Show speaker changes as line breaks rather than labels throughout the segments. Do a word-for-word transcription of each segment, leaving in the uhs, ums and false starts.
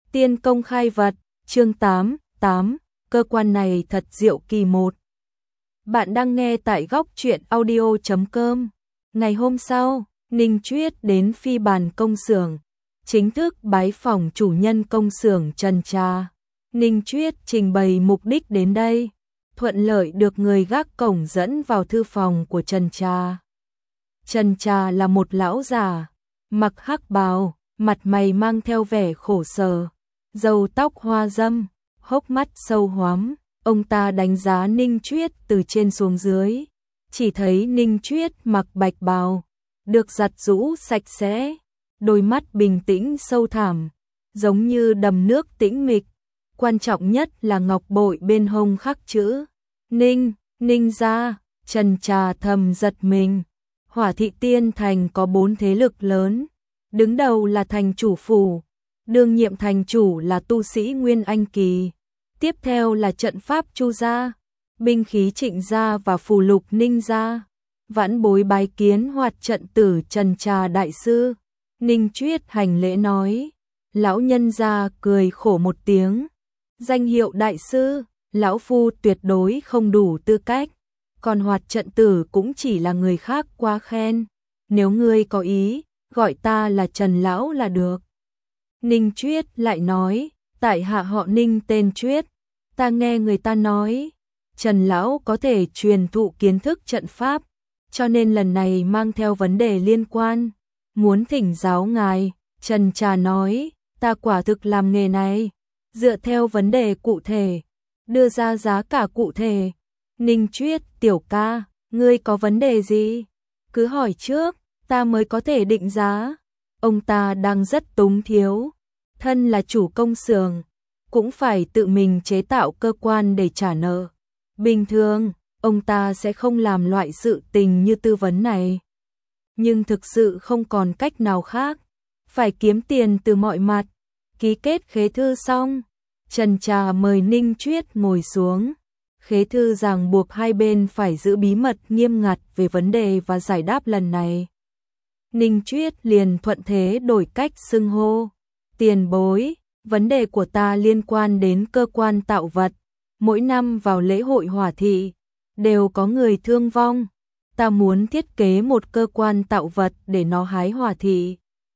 Tiên công khai vật, chương tám, tám, cơ quan này thật diệu kỳ một. Bạn đang nghe tại góc truyện audio chấm com. Ngày hôm sau, Ninh Chuyết đến phi bàn công xưởng, chính thức bái phỏng chủ nhân công xưởng Trần Trà. Ninh Chuyết trình bày mục đích đến đây, thuận lợi được người gác cổng dẫn vào thư phòng của Trần Trà. Trần Trà là một lão già, mặc hắc bào, mặt mày mang theo vẻ khổ sở, râu tóc hoa râm, hốc mắt sâu hoắm. Ông ta đánh giá Ninh Chuyết từ trên xuống dưới, chỉ thấy Ninh Chuyết mặc bạch bào, được giặt rũ sạch sẽ, đôi mắt bình tĩnh sâu thẳm, giống như đầm nước tĩnh mịch. Quan trọng nhất là ngọc bội bên hông khắc chữ Ninh, Ninh gia. Trần Trà thầm giật mình. Hỏa thị Tiên Thành có bốn thế lực lớn, đứng đầu là thành chủ phủ, đương nhiệm thành chủ là tu sĩ Nguyên Anh kỳ, tiếp theo là trận pháp Chu gia, binh khí Trịnh gia và phù lục Ninh gia. Vãn bối bái kiến Hoạt trận tử Trần Trà đại sư. Ninh Chuyết hành lễ nói. Lão nhân gia cười khổ một tiếng. Danh hiệu đại sư, lão phu tuyệt đối không đủ tư cách, còn Hoạt trận tử cũng chỉ là người khác quá khen. Nếu ngươi có ý, gọi ta là Trần lão là được. Ninh Chuyết lại nói, tại hạ họ Ninh tên Chuyết, ta nghe người ta nói, Trần lão có thể truyền thụ kiến thức trận pháp, cho nên lần này mang theo vấn đề liên quan, muốn thỉnh giáo ngài. Trần Trà nói, ta quả thực làm nghề này, dựa theo vấn đề cụ thể, đưa ra giá cả cụ thể. Ninh Chuyết, tiểu ca, ngươi có vấn đề gì? Cứ hỏi trước, ta mới có thể định giá. Ông ta đang rất túng thiếu, thân là chủ công xưởng, cũng phải tự mình chế tạo cơ quan để trả nợ. Bình thường, ông ta sẽ không làm loại sự tình như tư vấn này. Nhưng thực sự không còn cách nào khác, phải kiếm tiền từ mọi mặt. Ký kết khế thư xong, Trần Trà mời Ninh Chuyết ngồi xuống. Khế thư ràng buộc hai bên phải giữ bí mật nghiêm ngặt về vấn đề và giải đáp lần này. Ninh Chuyết liền thuận thế đổi cách xưng hô. Tiền bối, vấn đề của ta liên quan đến cơ quan tạo vật. Mỗi năm vào lễ hội hỏa thị, đều có người thương vong. Ta muốn thiết kế một cơ quan tạo vật để nó hái hỏa thị.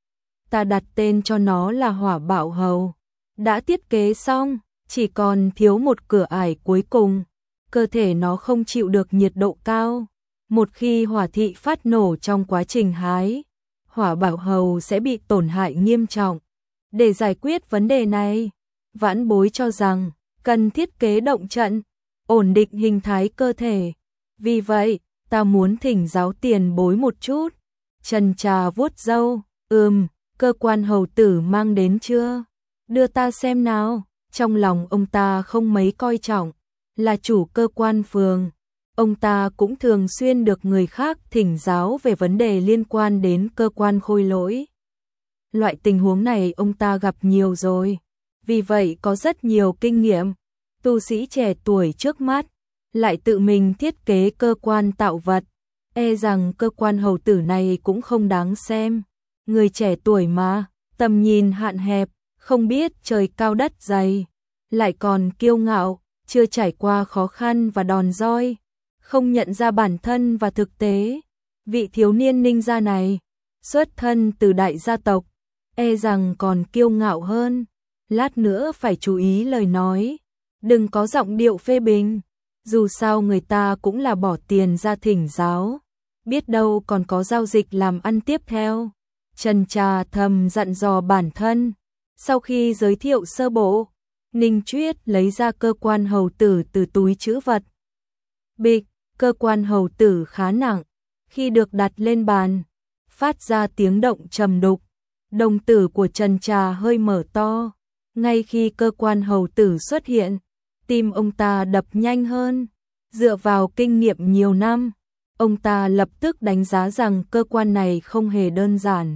Ta đặt tên cho nó là Hỏa Bạo Hầu. Đã thiết kế xong, chỉ còn thiếu một cửa ải cuối cùng. Cơ thể nó không chịu được nhiệt độ cao. Một khi hỏa thị phát nổ trong quá trình hái, Hỏa Bạo Hầu sẽ bị tổn hại nghiêm trọng. Để giải quyết vấn đề này, vãn bối cho rằng cần thiết kế động trận, ổn định hình thái cơ thể. Vì vậy, ta muốn thỉnh giáo tiền bối một chút. Trần Trà vuốt râu, ừm, cơ quan hầu tử mang đến chưa? Đưa ta xem nào. Trong lòng ông ta không mấy coi trọng, là chủ cơ quan phường. Ông ta cũng thường xuyên được người khác thỉnh giáo về vấn đề liên quan đến cơ quan khôi lỗi. Loại tình huống này ông ta gặp nhiều rồi, vì vậy có rất nhiều kinh nghiệm. Tu sĩ trẻ tuổi trước mắt, lại tự mình thiết kế cơ quan tạo vật, e rằng cơ quan hầu tử này cũng không đáng xem. Người trẻ tuổi mà, tầm nhìn hạn hẹp, không biết trời cao đất dày, lại còn kiêu ngạo, chưa trải qua khó khăn và đòn roi, không nhận ra bản thân và thực tế. Vị thiếu niên Ninh gia này, xuất thân từ đại gia tộc, e rằng còn kiêu ngạo hơn. Lát nữa phải chú ý lời nói, đừng có giọng điệu phê bình, dù sao người ta cũng là bỏ tiền ra thỉnh giáo, biết đâu còn có giao dịch làm ăn tiếp theo. Trần Trà thầm dặn dò bản thân. Sau khi giới thiệu sơ bộ, Ninh Chuyết lấy ra cơ quan hầu tử từ túi trữ vật. Bịch, cơ quan hầu tử khá nặng, khi được đặt lên bàn, phát ra tiếng động trầm đục. Đồng tử của Trần Trà hơi mở to. Ngay khi cơ quan hầu tử xuất hiện, tim ông ta đập nhanh hơn. Dựa vào kinh nghiệm nhiều năm, ông ta lập tức đánh giá rằng cơ quan này không hề đơn giản.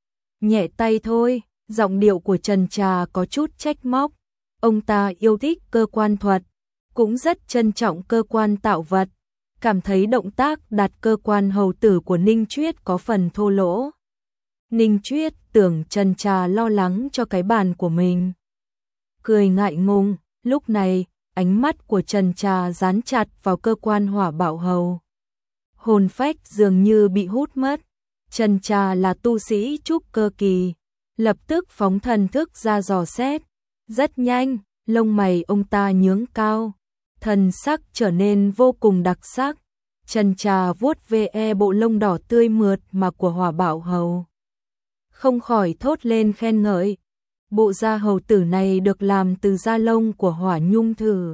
Nhẹ tay thôi, giọng điệu của Trần Trà có chút trách móc. Ông ta yêu thích cơ quan thuật, cũng rất trân trọng cơ quan tạo vật, cảm thấy động tác đặt cơ quan hầu tử của Ninh Chuyết có phần thô lỗ. Ninh Chuyết tưởng Trần Trà lo lắng cho cái bàn của mình, cười ngại ngùng, lúc này, ánh mắt của Trần Trà dán chặt vào cơ quan hỏa bạo hầu. Hồn phách dường như bị hút mất. Trần Trà là tu sĩ trúc cơ kỳ, lập tức phóng thần thức ra dò xét. Rất nhanh, lông mày ông ta nhướng cao, thần sắc trở nên vô cùng đặc sắc. Trần Trà vuốt ve bộ lông đỏ tươi mượt mà của hỏa bạo hầu, không khỏi thốt lên khen ngợi. Bộ da hầu tử này được làm từ da lông của hỏa nhung thử.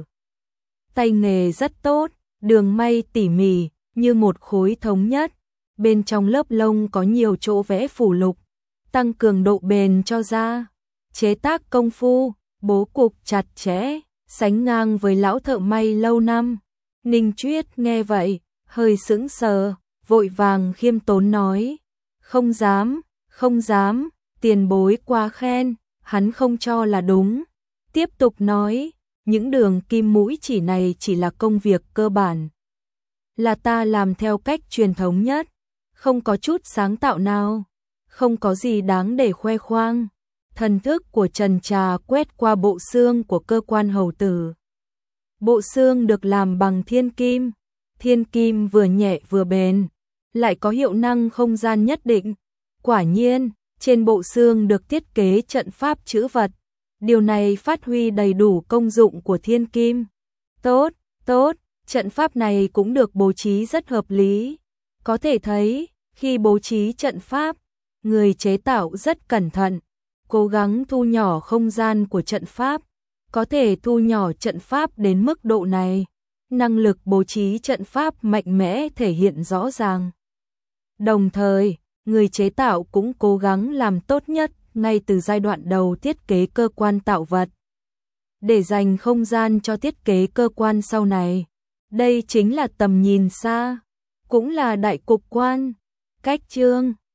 Tay nghề rất tốt, đường may tỉ mỉ, như một khối thống nhất. Bên trong lớp lông có nhiều chỗ vẽ phủ lục, tăng cường độ bền cho da. Chế tác công phu, bố cục chặt chẽ, sánh ngang với lão thợ may lâu năm. Ninh Chuyết nghe vậy, hơi sững sờ, vội vàng khiêm tốn nói. Không dám, không dám, tiền bối quá khen, hắn không cho là đúng. Tiếp tục nói, những đường kim mũi chỉ này chỉ là công việc cơ bản. Là ta làm theo cách truyền thống nhất, không có chút sáng tạo nào, không có gì đáng để khoe khoang. Thần thức của Trần Trà quét qua bộ xương của cơ quan hầu tử. Bộ xương được làm bằng thiên kim, thiên kim vừa nhẹ vừa bền, lại có hiệu năng không gian nhất định. Quả nhiên, trên bộ xương được thiết kế trận pháp trữ vật. Điều này phát huy đầy đủ công dụng của thiên kim. Tốt, tốt, trận pháp này cũng được bố trí rất hợp lý. Có thể thấy, khi bố trí trận pháp, người chế tạo rất cẩn thận, cố gắng thu nhỏ không gian của trận pháp. Có thể thu nhỏ trận pháp đến mức độ này, năng lực bố trí trận pháp mạnh mẽ thể hiện rõ ràng. Đồng thời, người chế tạo cũng cố gắng làm tốt nhất ngay từ giai đoạn đầu thiết kế cơ quan tạo vật, để dành không gian cho thiết kế cơ quan sau này. Đây chính là tầm nhìn xa, cũng là đại cục quan. Cách chương